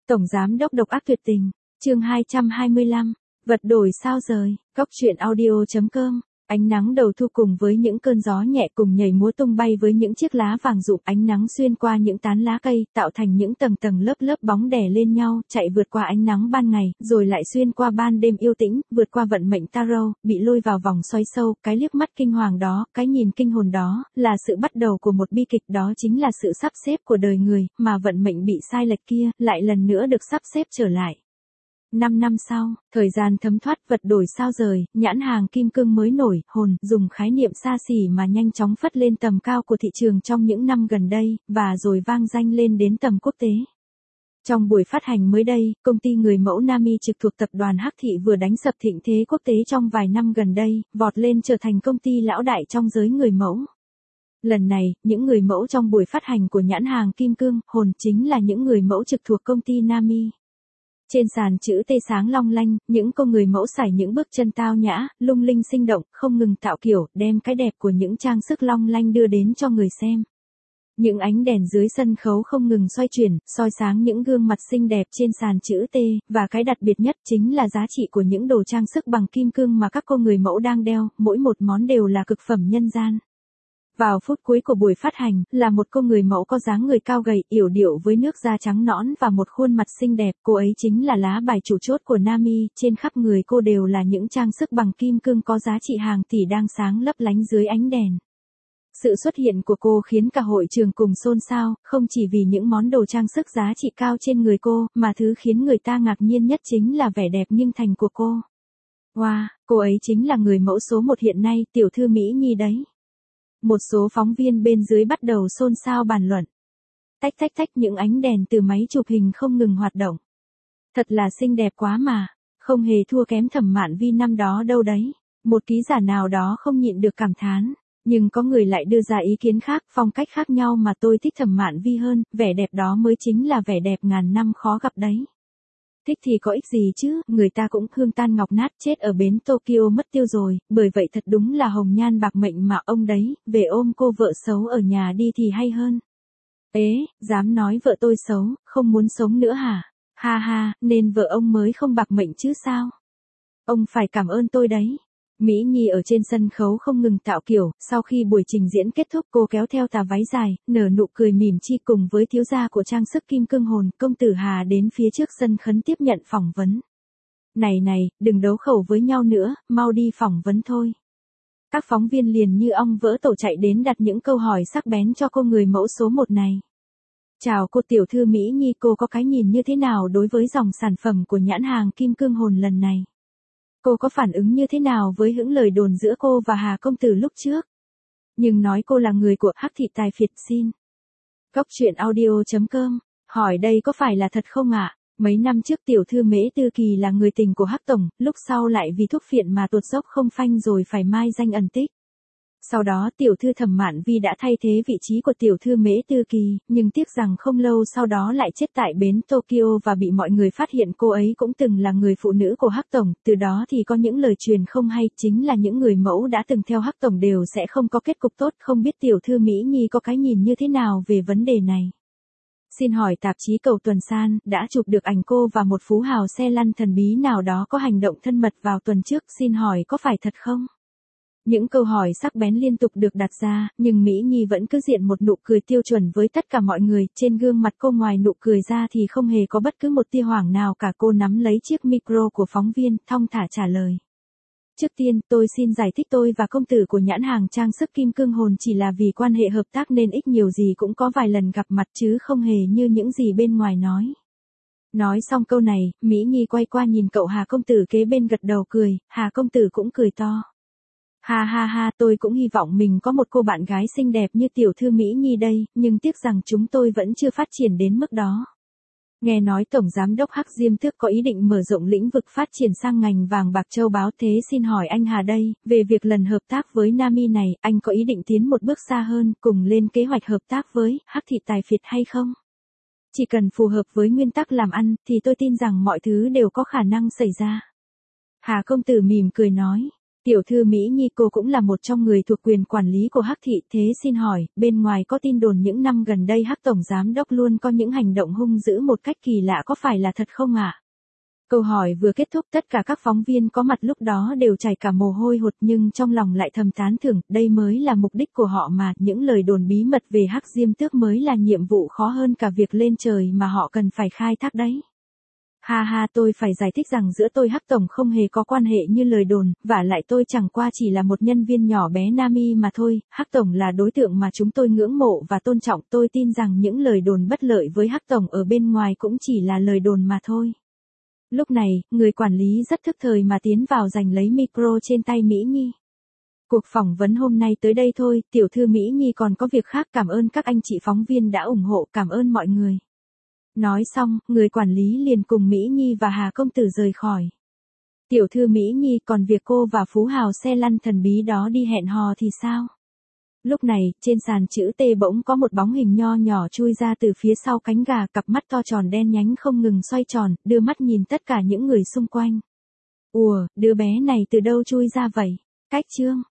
Tổng giám đốc độc ác tuyệt tình, chương 225, vật đổi sao rời, góc truyện audio.com. Ánh nắng đầu thu cùng với những cơn gió nhẹ cùng nhảy múa tung bay với những chiếc lá vàng rụng, ánh nắng xuyên qua những tán lá cây, tạo thành những tầng tầng lớp lớp bóng đè lên nhau, chạy vượt qua ánh nắng ban ngày, rồi lại xuyên qua ban đêm yêu tĩnh, vượt qua vận mệnh tarot, bị lôi vào vòng xoay sâu, cái liếc mắt kinh hoàng đó, cái nhìn kinh hồn đó, là sự bắt đầu của một bi kịch, đó chính là sự sắp xếp của đời người, mà vận mệnh bị sai lệch kia, lại lần nữa được sắp xếp trở lại. 5 năm sau, thời gian thấm thoát, vật đổi sao rời, nhãn hàng kim cương mới nổi, hồn, dùng khái niệm xa xỉ mà nhanh chóng phất lên tầm cao của thị trường trong những năm gần đây, và rồi vang danh lên đến tầm quốc tế. Trong buổi phát hành mới đây, công ty người mẫu Nami trực thuộc tập đoàn Hắc Thị vừa đánh sập thịnh thế quốc tế trong vài năm gần đây, vọt lên trở thành công ty lão đại trong giới người mẫu. Lần này, những người mẫu trong buổi phát hành của nhãn hàng kim cương, hồn chính là những người mẫu trực thuộc công ty Nami. Trên sàn chữ T sáng long lanh, những cô người mẫu sải những bước chân tao nhã, lung linh sinh động, không ngừng tạo kiểu, đem cái đẹp của những trang sức long lanh đưa đến cho người xem. Những ánh đèn dưới sân khấu không ngừng xoay chuyển, soi sáng những gương mặt xinh đẹp trên sàn chữ T, và cái đặc biệt nhất chính là giá trị của những đồ trang sức bằng kim cương mà các cô người mẫu đang đeo, mỗi một món đều là cực phẩm nhân gian. Vào phút cuối của buổi phát hành, là một cô người mẫu có dáng người cao gầy, yểu điệu với nước da trắng nõn và một khuôn mặt xinh đẹp, cô ấy chính là lá bài chủ chốt của Nami, trên khắp người cô đều là những trang sức bằng kim cương có giá trị hàng tỷ đang sáng lấp lánh dưới ánh đèn. Sự xuất hiện của cô khiến cả hội trường cùng xôn xao, không chỉ vì những món đồ trang sức giá trị cao trên người cô, mà thứ khiến người ta ngạc nhiên nhất chính là vẻ đẹp nghiêng thành của cô. Wow, cô ấy chính là người mẫu số 1 hiện nay, tiểu thư Mỹ Nhi đấy. Một số phóng viên bên dưới bắt đầu xôn xao bàn luận. Tách tách tách, những ánh đèn từ máy chụp hình không ngừng hoạt động. Thật là xinh đẹp quá mà, không hề thua kém Thẩm Mạn Vi năm đó đâu đấy. Một ký giả nào đó không nhịn được cảm thán, nhưng có người lại đưa ra ý kiến khác, phong cách khác nhau mà tôi thích Thẩm Mạn Vi hơn, vẻ đẹp đó mới chính là vẻ đẹp ngàn năm khó gặp đấy. Thích thì có ích gì chứ, người ta cũng hương tan ngọc nát chết ở bến Tokyo mất tiêu rồi, bởi vậy thật đúng là hồng nhan bạc mệnh mà ông đấy, về ôm cô vợ xấu ở nhà đi thì hay hơn. Ế, dám nói vợ tôi xấu, không muốn sống nữa hả? Ha ha, nên vợ ông mới không bạc mệnh chứ sao? Ông phải cảm ơn tôi đấy. Mỹ Nhi ở trên sân khấu không ngừng tạo kiểu, sau khi buổi trình diễn kết thúc cô kéo theo tà váy dài, nở nụ cười mỉm chi cùng với thiếu gia của trang sức kim cương hồn, công tử Hà đến phía trước sân khấn tiếp nhận phỏng vấn. Này này, đừng đấu khẩu với nhau nữa, mau đi phỏng vấn thôi. Các phóng viên liền như ong vỡ tổ chạy đến đặt những câu hỏi sắc bén cho cô người mẫu số 1 này. Chào cô tiểu thư Mỹ Nhi, cô có cái nhìn như thế nào đối với dòng sản phẩm của nhãn hàng kim cương hồn lần này? Cô có phản ứng như thế nào với những lời đồn giữa cô và Hà công tử lúc trước? Nhưng nói cô là người của Hắc Thị tài phiệt xin. Góc truyện audio.com, hỏi đây có phải là thật không ạ? Mấy năm trước tiểu thư Mễ Tư Kỳ là người tình của Hắc tổng, lúc sau lại vì thuốc phiện mà tuột dốc không phanh rồi phải mai danh ẩn tích. Sau đó tiểu thư Thẩm Mạn Vi đã thay thế vị trí của tiểu thư Mễ Tư Kỳ, nhưng tiếc rằng không lâu sau đó lại chết tại bến Tokyo và bị mọi người phát hiện cô ấy cũng từng là người phụ nữ của Hắc tổng, từ đó thì có những lời truyền không hay, chính là những người mẫu đã từng theo Hắc tổng đều sẽ không có kết cục tốt, không biết tiểu thư Mỹ Nhi có cái nhìn như thế nào về vấn đề này. Xin hỏi tạp chí Cầu Tuần San đã chụp được ảnh cô và một phú hào xe lăn thần bí nào đó có hành động thân mật vào tuần trước, xin hỏi có phải thật không? Những câu hỏi sắc bén liên tục được đặt ra, nhưng Mỹ Nhi vẫn cứ diện một nụ cười tiêu chuẩn với tất cả mọi người, trên gương mặt cô ngoài nụ cười ra thì không hề có bất cứ một tia hoảng nào cả. Cô nắm lấy chiếc micro của phóng viên, thong thả trả lời. Trước tiên, tôi xin giải thích tôi và công tử của nhãn hàng trang sức kim cương hồn chỉ là vì quan hệ hợp tác nên ít nhiều gì cũng có vài lần gặp mặt chứ không hề như những gì bên ngoài nói. Nói xong câu này, Mỹ Nhi quay qua nhìn cậu Hà công tử kế bên gật đầu cười, Hà công tử cũng cười to. Ha ha ha, tôi cũng hy vọng mình có một cô bạn gái xinh đẹp như tiểu thư Mỹ Nhi đây, nhưng tiếc rằng chúng tôi vẫn chưa phát triển đến mức đó. Nghe nói Tổng Giám đốc Hắc Diêm Tước có ý định mở rộng lĩnh vực phát triển sang ngành vàng bạc châu báu, thế xin hỏi anh Hà đây, về việc lần hợp tác với Nami này, anh có ý định tiến một bước xa hơn, cùng lên kế hoạch hợp tác với Hắc Thị tài phiệt hay không? Chỉ cần phù hợp với nguyên tắc làm ăn, thì tôi tin rằng mọi thứ đều có khả năng xảy ra. Hà công tử mỉm cười nói. Tiểu thư Mỹ Nhi cô cũng là một trong người thuộc quyền quản lý của Hắc thị, thế xin hỏi, bên ngoài có tin đồn những năm gần đây Hắc tổng giám đốc luôn có những hành động hung dữ một cách kỳ lạ, có phải là thật không ạ? Câu hỏi vừa kết thúc, tất cả các phóng viên có mặt lúc đó đều chảy cả mồ hôi hột, nhưng trong lòng lại thầm tán thưởng, đây mới là mục đích của họ mà, những lời đồn bí mật về Hắc Diêm Tước mới là nhiệm vụ khó hơn cả việc lên trời mà họ cần phải khai thác đấy. Ha ha, tôi phải giải thích rằng giữa tôi Hắc tổng không hề có quan hệ như lời đồn, vả lại tôi chẳng qua chỉ là một nhân viên nhỏ bé Nam Y mà thôi. Hắc tổng là đối tượng mà chúng tôi ngưỡng mộ và tôn trọng, tôi tin rằng những lời đồn bất lợi với Hắc tổng ở bên ngoài cũng chỉ là lời đồn mà thôi. Lúc này, người quản lý rất thức thời mà tiến vào giành lấy micro trên tay Mỹ Nhi. Cuộc phỏng vấn hôm nay tới đây thôi, tiểu thư Mỹ Nhi còn có việc khác, cảm ơn các anh chị phóng viên đã ủng hộ, cảm ơn mọi người. Nói xong, người quản lý liền cùng Mỹ Nhi và Hà công tử rời khỏi. Tiểu thư Mỹ Nhi, còn việc cô và phú hào xe lăn thần bí đó đi hẹn hò thì sao? Lúc này, trên sàn chữ T bỗng có một bóng hình nho nhỏ chui ra từ phía sau cánh gà, cặp mắt to tròn đen nhánh không ngừng xoay tròn, đưa mắt nhìn tất cả những người xung quanh. Ủa, đứa bé này từ đâu chui ra vậy? Cách chương